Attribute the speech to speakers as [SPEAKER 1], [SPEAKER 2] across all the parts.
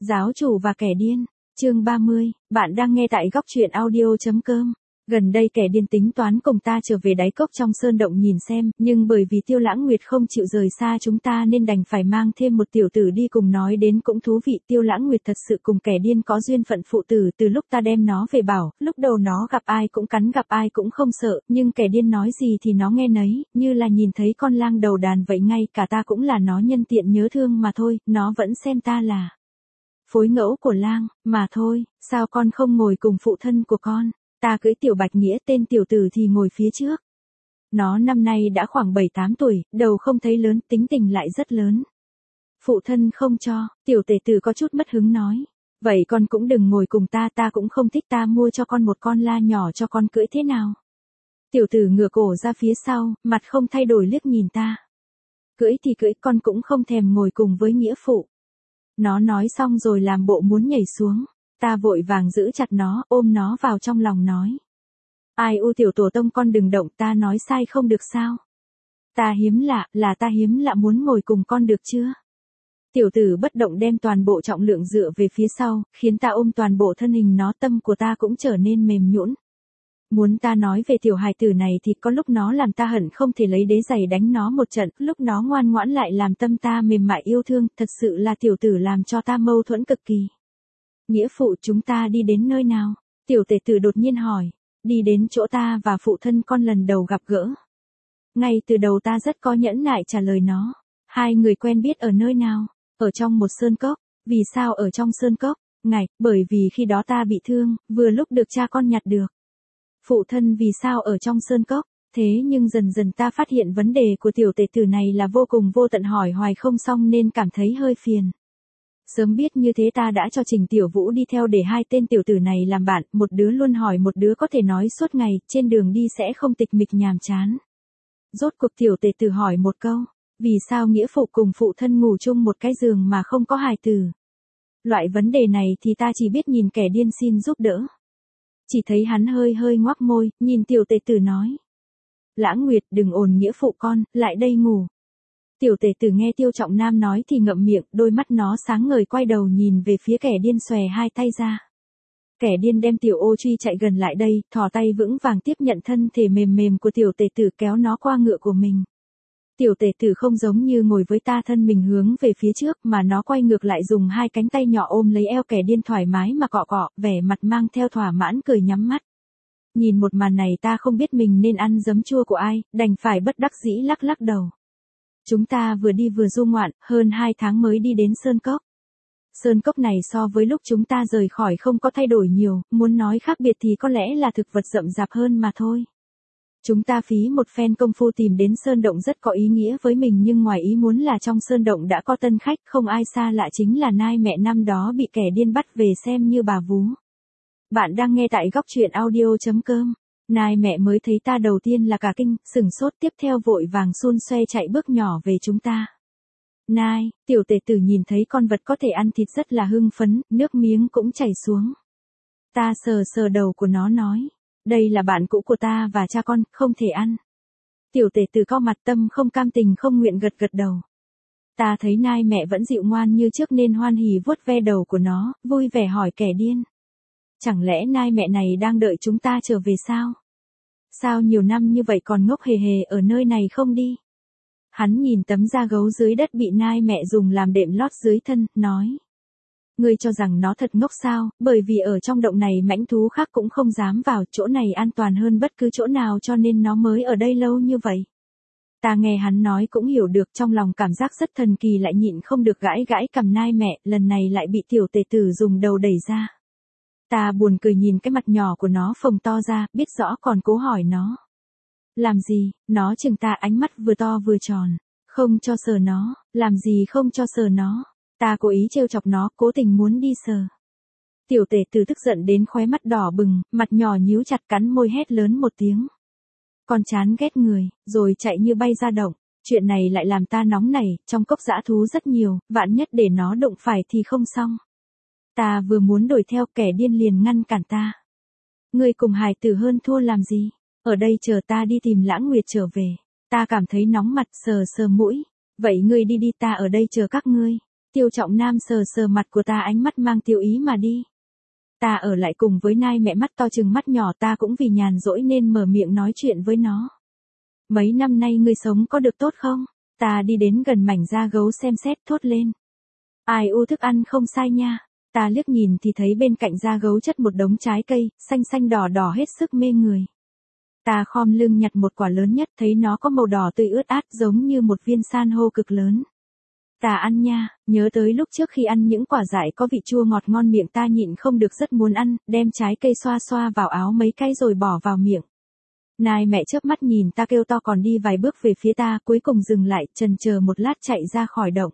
[SPEAKER 1] Giáo chủ và kẻ điên, chương 30, bạn đang nghe tại góc truyện audio.com. Gần đây kẻ điên tính toán cùng ta trở về đáy cốc trong sơn động nhìn xem, nhưng bởi vì Tiêu Lãng Nguyệt không chịu rời xa chúng ta nên đành phải mang thêm một tiểu tử đi cùng. Nói đến cũng thú vị, Tiêu Lãng Nguyệt thật sự cùng kẻ điên có duyên phận phụ tử. Từ lúc ta đem nó về bảo, lúc đầu nó gặp ai cũng cắn, gặp ai cũng không sợ, nhưng kẻ điên nói gì thì nó nghe nấy, như là nhìn thấy con lang đầu đàn vậy. Ngay cả ta cũng là nó nhân tiện nhớ thương mà thôi, nó vẫn xem ta là phối ngẫu của lang, mà thôi, sao con không ngồi cùng phụ thân của con? Ta cưỡi Tiểu Bạch Nghĩa, tên tiểu tử thì ngồi phía trước. Nó năm nay đã khoảng 7-8 tuổi, đầu không thấy lớn, tính tình lại rất lớn. Phụ thân không cho, tiểu tể tử có chút mất hứng nói. Vậy con cũng đừng ngồi cùng ta, ta cũng không thích, ta mua cho con một con la nhỏ cho con cưỡi thế nào? Tiểu tử ngửa cổ ra phía sau, mặt không thay đổi liếc nhìn ta. Cưỡi thì cưỡi, con cũng không thèm ngồi cùng với nghĩa phụ. Nó nói xong rồi làm bộ muốn nhảy xuống. Ta vội vàng giữ chặt nó, ôm nó vào trong lòng nói. Ai u tiểu tổ tông con đừng động, ta nói sai không được sao? Ta hiếm lạ, là ta hiếm lạ muốn ngồi cùng con được chưa? Tiểu tử bất động đem toàn bộ trọng lượng dựa về phía sau, khiến ta ôm toàn bộ thân hình nó, tâm của ta cũng trở nên mềm nhũn. Muốn ta nói về tiểu hài tử này thì có lúc nó làm ta hận không thể lấy đế giày đánh nó một trận, lúc nó ngoan ngoãn lại làm tâm ta mềm mại yêu thương, thật sự là tiểu tử làm cho ta mâu thuẫn cực kỳ. Nghĩa phụ, chúng ta đi đến nơi nào? Tiểu tể tử đột nhiên hỏi. Đi đến chỗ ta và phụ thân con lần đầu gặp gỡ. Ngay từ đầu ta rất có nhẫn nại trả lời nó. Hai người quen biết ở nơi nào? Ở trong một sơn cốc. Vì sao ở trong sơn cốc? Ngài, bởi vì khi đó ta bị thương, vừa lúc được cha con nhặt được. Phụ thân, vì sao ở trong sơn cốc? Thế nhưng dần dần ta phát hiện vấn đề của tiểu tể tử này là vô cùng vô tận, hỏi hoài không xong nên cảm thấy hơi phiền. Sớm biết như thế ta đã cho Trình Tiểu Vũ đi theo để hai tên tiểu tử này làm bạn, một đứa luôn hỏi một đứa có thể nói suốt ngày, trên đường đi sẽ không tịch mịch nhàm chán. Rốt cuộc tiểu tể tử hỏi một câu, vì sao nghĩa phụ cùng phụ thân ngủ chung một cái giường mà không có hài tử? Loại vấn đề này thì ta chỉ biết nhìn kẻ điên xin giúp đỡ. Chỉ thấy hắn hơi hơi ngoác môi, nhìn tiểu tể tử nói. Lãng Nguyệt, đừng ồn nghĩa phụ con, lại đây ngủ. Tiểu tể tử nghe Tiêu Trọng Nam nói thì ngậm miệng, đôi mắt nó sáng ngời quay đầu nhìn về phía kẻ điên, xòe hai tay ra. Kẻ điên đem Tiểu Ô Truy chạy gần lại đây, thò tay vững vàng tiếp nhận thân thể mềm mềm của tiểu tể tử, kéo nó qua ngựa của mình. Tiểu tể tử không giống như ngồi với ta thân mình hướng về phía trước, mà nó quay ngược lại dùng hai cánh tay nhỏ ôm lấy eo kẻ điên thoải mái mà cọ cọ, vẻ mặt mang theo thỏa mãn cười nhắm mắt. Nhìn một màn này ta không biết mình nên ăn giấm chua của ai, đành phải bất đắc dĩ lắc lắc đầu. Chúng ta vừa đi vừa du ngoạn, hơn 2 tháng mới đi đến Sơn Cốc. Sơn Cốc này so với lúc chúng ta rời khỏi không có thay đổi nhiều, muốn nói khác biệt thì có lẽ là thực vật rậm rạp hơn mà thôi. Chúng ta phí một phen công phu tìm đến sơn động rất có ý nghĩa với mình, nhưng ngoài ý muốn là trong sơn động đã có tân khách, không ai xa lạ chính là Nai mẹ năm đó bị kẻ điên bắt về xem như bà vú. Bạn đang nghe tại góc truyện audio.com. Nai mẹ mới thấy ta đầu tiên là cả kinh, sửng sốt, tiếp theo vội vàng xun xoe chạy bước nhỏ về chúng ta. Nai, tiểu tể tử nhìn thấy con vật có thể ăn thịt rất là hưng phấn, nước miếng cũng chảy xuống. Ta sờ sờ đầu của nó nói, đây là bạn cũ của ta và cha con, không thể ăn. Tiểu tể tử cau mặt, tâm không cam tình không nguyện gật gật đầu. Ta thấy Nai mẹ vẫn dịu ngoan như trước nên hoan hỉ vuốt ve đầu của nó, vui vẻ hỏi kẻ điên. Chẳng lẽ Nai mẹ này đang đợi chúng ta trở về sao? Sao nhiều năm như vậy còn ngốc hề hề ở nơi này không đi? Hắn nhìn tấm da gấu dưới đất bị Nai mẹ dùng làm đệm lót dưới thân, nói. Ngươi cho rằng nó thật ngốc sao, bởi vì ở trong động này mãnh thú khác cũng không dám vào, chỗ này an toàn hơn bất cứ chỗ nào cho nên nó mới ở đây lâu như vậy. Ta nghe hắn nói cũng hiểu được, trong lòng cảm giác rất thần kỳ, lại nhịn không được gãi gãi cằm Nai mẹ, lần này lại bị tiểu tể tử dùng đầu đẩy ra. Ta buồn cười nhìn cái mặt nhỏ của nó phồng to ra, biết rõ còn cố hỏi nó. Làm gì? Nó chừng ta, ánh mắt vừa to vừa tròn. Không cho sờ nó. Làm gì không cho sờ nó? Ta cố ý trêu chọc nó, cố tình muốn đi sờ. Tiểu tể tử tức giận đến khóe mắt đỏ bừng, mặt nhỏ nhíu chặt, cắn môi hét lớn một tiếng. Con chán ghét người, rồi chạy như bay ra động. Chuyện này lại làm ta nóng nảy, trong cốc dã thú rất nhiều, vạn nhất để nó đụng phải thì không xong. Ta vừa muốn đuổi theo, kẻ điên liền ngăn cản ta. Ngươi cùng hài tử hơn thua làm gì? Ở đây chờ ta đi tìm Lãng Nguyệt trở về. Ta cảm thấy nóng mặt, sờ sờ mũi. Vậy ngươi đi đi, ta ở đây chờ các ngươi. Tiêu Trọng Nam sờ sờ mặt của ta, ánh mắt mang tiêu ý mà đi. Ta ở lại cùng với nai mẹ mắt to chừng mắt nhỏ, ta cũng vì nhàn rỗi nên mở miệng nói chuyện với nó. Mấy năm nay ngươi sống có được tốt không? Ta đi đến gần mảnh da gấu xem xét, thốt lên. Ai u, thức ăn không sai nha. Ta liếc nhìn thì thấy bên cạnh da gấu chất một đống trái cây, xanh xanh đỏ đỏ hết sức mê người. Ta khom lưng nhặt một quả lớn nhất, thấy nó có màu đỏ tươi ướt át giống như một viên san hô cực lớn. Ta ăn nha, nhớ tới lúc trước khi ăn những quả dại có vị chua ngọt ngon miệng, ta nhịn không được rất muốn ăn, đem trái cây xoa xoa vào áo mấy cái rồi bỏ vào miệng. Nai mẹ chớp mắt nhìn ta kêu to, còn đi vài bước về phía ta, cuối cùng dừng lại, chần chờ một lát chạy ra khỏi động.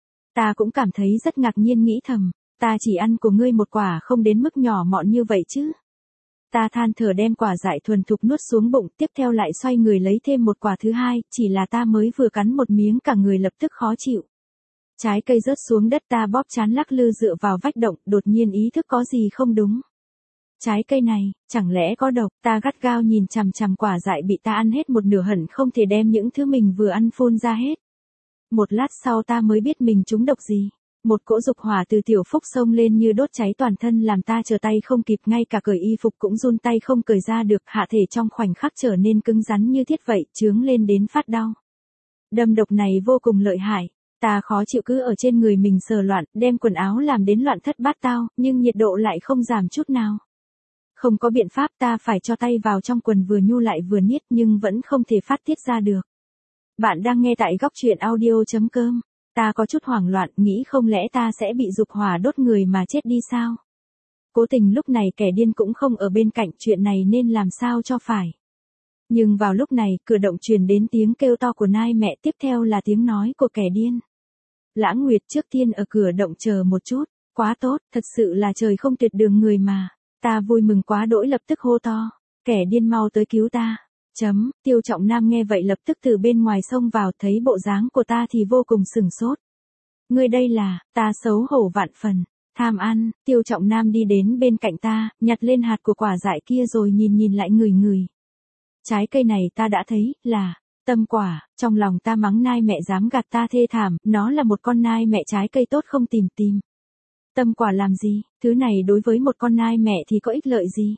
[SPEAKER 1] Ta cũng cảm thấy rất ngạc nhiên, nghĩ thầm, ta chỉ ăn của ngươi một quả, không đến mức nhỏ mọn như vậy chứ. Ta than thở đem quả dại thuần thục nuốt xuống bụng, tiếp theo lại xoay người lấy thêm một quả thứ hai, chỉ là ta mới vừa cắn một miếng cả người lập tức khó chịu. Trái cây rớt xuống đất, ta bóp trán lắc lư dựa vào vách động, đột nhiên ý thức có gì không đúng. Trái cây này, chẳng lẽ có độc? Ta gắt gao nhìn chằm chằm quả dại bị ta ăn hết một nửa, hận không thể đem những thứ mình vừa ăn phun ra hết. Một lát sau ta mới biết mình trúng độc gì. Một cỗ dục hỏa từ tiểu phúc xông lên như đốt cháy toàn thân, làm ta trở tay không kịp, ngay cả cởi y phục cũng run tay không cởi ra được, hạ thể trong khoảnh khắc trở nên cứng rắn như thiết vậy, chướng lên đến phát đau. Đâm độc này vô cùng lợi hại. Ta khó chịu cứ ở trên người mình sờ loạn, đem quần áo làm đến loạn thất bát tao, nhưng nhiệt độ lại không giảm chút nào. Không có biện pháp, ta phải cho tay vào trong quần vừa nhu lại vừa niết, nhưng vẫn không thể phát tiết ra được. Bạn đang nghe tại góc truyện audio.com. Ta có chút hoảng loạn, nghĩ không lẽ ta sẽ bị dục hỏa đốt người mà chết đi sao? Cố tình lúc này kẻ điên cũng không ở bên cạnh, chuyện này nên làm sao cho phải. Nhưng vào lúc này, cửa động truyền đến tiếng kêu to của nai mẹ, tiếp theo là tiếng nói của kẻ điên. Lãng Nguyệt, trước tiên ở cửa động chờ một chút. Quá tốt, thật sự là trời không tuyệt đường người mà. Ta vui mừng quá đỗi, lập tức hô to. Kẻ điên mau tới cứu ta. Tiêu Trọng Nam nghe vậy lập tức từ bên ngoài xông vào, thấy bộ dáng của ta thì vô cùng sửng sốt. Ngươi đây là, ta xấu hổ vạn phần. Tham ăn. Tiêu Trọng Nam đi đến bên cạnh ta, nhặt lên hạt của quả dại kia rồi nhìn lại người. Trái cây này ta đã thấy, là tâm quả. Trong lòng ta mắng nai mẹ dám gạt ta thê thảm, nó là một con nai mẹ trái cây tốt không tìm. Tâm quả làm gì, thứ này đối với một con nai mẹ thì có ích lợi gì?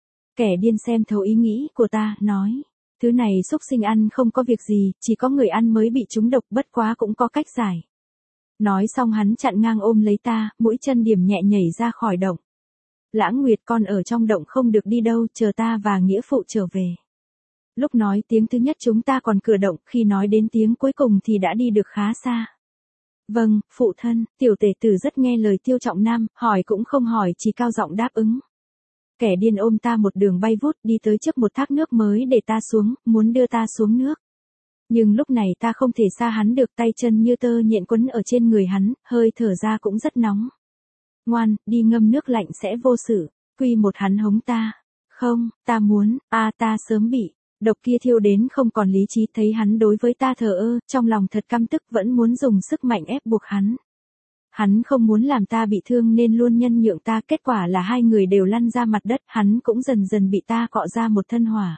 [SPEAKER 1] Kẻ điên xem thấu ý nghĩ của ta, nói, thứ này xúc sinh ăn không có việc gì, chỉ có người ăn mới bị trúng độc, bất quá cũng có cách giải. Nói xong hắn chặn ngang ôm lấy ta, mũi chân điểm nhẹ nhảy ra khỏi động. Lãng Nguyệt, con ở trong động không được đi đâu, chờ ta và nghĩa phụ trở về. Lúc nói tiếng thứ nhất chúng ta còn cửa động, khi nói đến tiếng cuối cùng thì đã đi được khá xa. Vâng, phụ thân. Tiểu tể tử rất nghe lời Tiêu Trọng Nam, hỏi cũng không hỏi, chỉ cao giọng đáp ứng. Kẻ điên ôm ta một đường bay vút đi tới trước một thác nước mới để ta xuống, muốn đưa ta xuống nước. Nhưng lúc này ta không thể xa hắn được, tay chân như tơ nhện quấn ở trên người hắn, hơi thở ra cũng rất nóng. Ngoan, đi ngâm nước lạnh sẽ vô sự. Quy một hắn hống ta. Không, ta muốn, ta sớm bị độc kia thiêu đến không còn lý trí, thấy hắn đối với ta thờ ơ, trong lòng thật căm tức, vẫn muốn dùng sức mạnh ép buộc hắn. Hắn không muốn làm ta bị thương nên luôn nhân nhượng ta, kết quả là hai người đều lăn ra mặt đất, hắn cũng dần dần bị ta cọ ra một thân hỏa.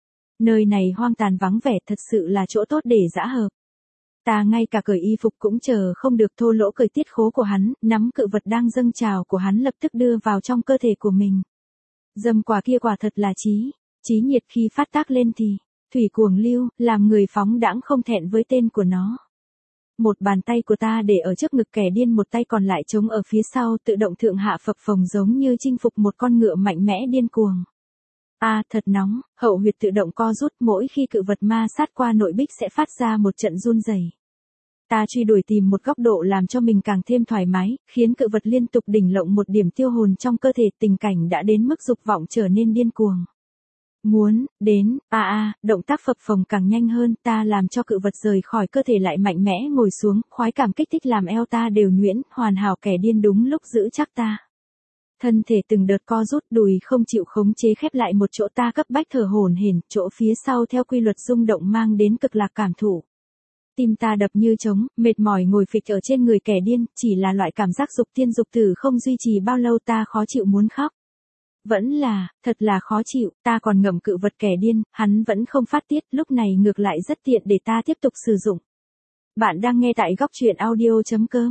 [SPEAKER 1] Nơi này hoang tàn vắng vẻ, thật sự là chỗ tốt để dã hợp. Ta ngay cả cởi y phục cũng chờ không được, thô lỗ cởi tiết khố của hắn, nắm cự vật đang dâng trào của hắn lập tức đưa vào trong cơ thể của mình. Dâm quả kia quả thật là trí nhiệt, khi phát tác lên thì thủy cuồng lưu, làm người phóng đãng không thẹn với tên của nó. Một bàn tay của ta để ở trước ngực kẻ điên, một tay còn lại chống ở phía sau, tự động thượng hạ phập phồng giống như chinh phục một con ngựa mạnh mẽ điên cuồng. Thật nóng, hậu huyệt tự động co rút, mỗi khi cự vật ma sát qua nội bích sẽ phát ra một trận run rẩy. Ta truy đuổi tìm một góc độ làm cho mình càng thêm thoải mái, khiến cự vật liên tục đỉnh lộng một điểm tiêu hồn trong cơ thể, tình cảnh đã đến mức dục vọng trở nên điên cuồng. Muốn, đến, động tác phập phồng càng nhanh hơn, ta làm cho cự vật rời khỏi cơ thể lại mạnh mẽ ngồi xuống, khoái cảm kích thích làm eo ta đều nhuyễn, hoàn hảo, kẻ điên đúng lúc giữ chắc ta. Thân thể từng đợt co rút, đùi không chịu khống chế khép lại một chỗ, ta cấp bách thở hổn hển, chỗ phía sau theo quy luật rung động mang đến cực lạc cảm thụ. Tim ta đập như trống, mệt mỏi ngồi phịch ở trên người kẻ điên, chỉ là loại cảm giác dục tiên dục tử không duy trì bao lâu, ta khó chịu muốn khóc. Vẫn là, thật là khó chịu, ta còn ngậm cự vật kẻ điên, hắn vẫn không phát tiết, lúc này ngược lại rất tiện để ta tiếp tục sử dụng. Bạn đang nghe tại góc truyện audio.com.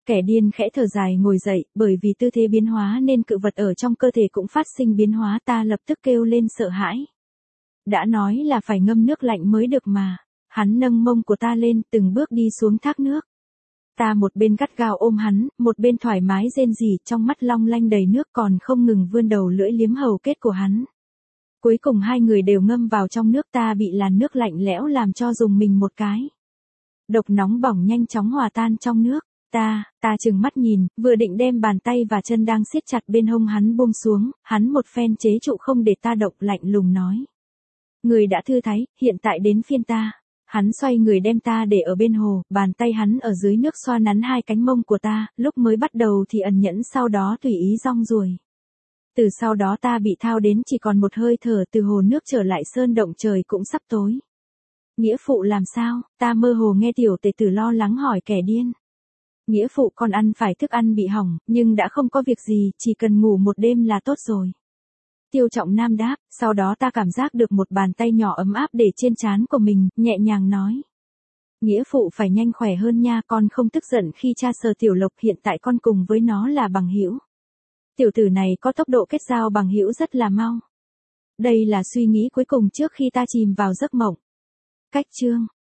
[SPEAKER 1] Kẻ điên khẽ thở dài ngồi dậy, bởi vì tư thế biến hóa nên cự vật ở trong cơ thể cũng phát sinh biến hóa, ta lập tức kêu lên sợ hãi. Đã nói là phải ngâm nước lạnh mới được mà. Hắn nâng mông của ta lên, từng bước đi xuống thác nước. Ta một bên gắt gao ôm hắn, một bên thoải mái rên rỉ, trong mắt long lanh đầy nước, còn không ngừng vươn đầu lưỡi liếm hầu kết của hắn. Cuối cùng hai người đều ngâm vào trong nước, ta bị làn nước lạnh lẽo làm cho rùng mình một cái. Độc nóng bỏng nhanh chóng hòa tan trong nước. Ta trừng mắt nhìn, vừa định đem bàn tay và chân đang siết chặt bên hông hắn buông xuống, hắn một phen chế trụ không để ta động, lạnh lùng nói. Người đã thư thái, hiện tại đến phiên ta. Hắn xoay người đem ta để ở bên hồ, bàn tay hắn ở dưới nước xoa nắn hai cánh mông của ta, lúc mới bắt đầu thì ẩn nhẫn, sau đó tùy ý rong ruổi. Từ sau đó ta bị thao đến chỉ còn một hơi thở, từ hồ nước trở lại sơn động trời cũng sắp tối. Nghĩa phụ làm sao? Ta mơ hồ nghe tiểu tể tử lo lắng hỏi kẻ điên. Nghĩa phụ con ăn phải thức ăn bị hỏng, nhưng đã không có việc gì, chỉ cần ngủ một đêm là tốt rồi. Tiêu Trọng Nam đáp, sau đó ta cảm giác được một bàn tay nhỏ ấm áp để trên trán của mình, nhẹ nhàng nói. Nghĩa phụ phải nhanh khỏe hơn nha, con không tức giận khi cha sờ Tiểu Lộc, hiện tại con cùng với nó là bằng hữu. Tiểu tử này có tốc độ kết giao bằng hữu rất là mau. Đây là suy nghĩ cuối cùng trước khi ta chìm vào giấc mộng. Cách chương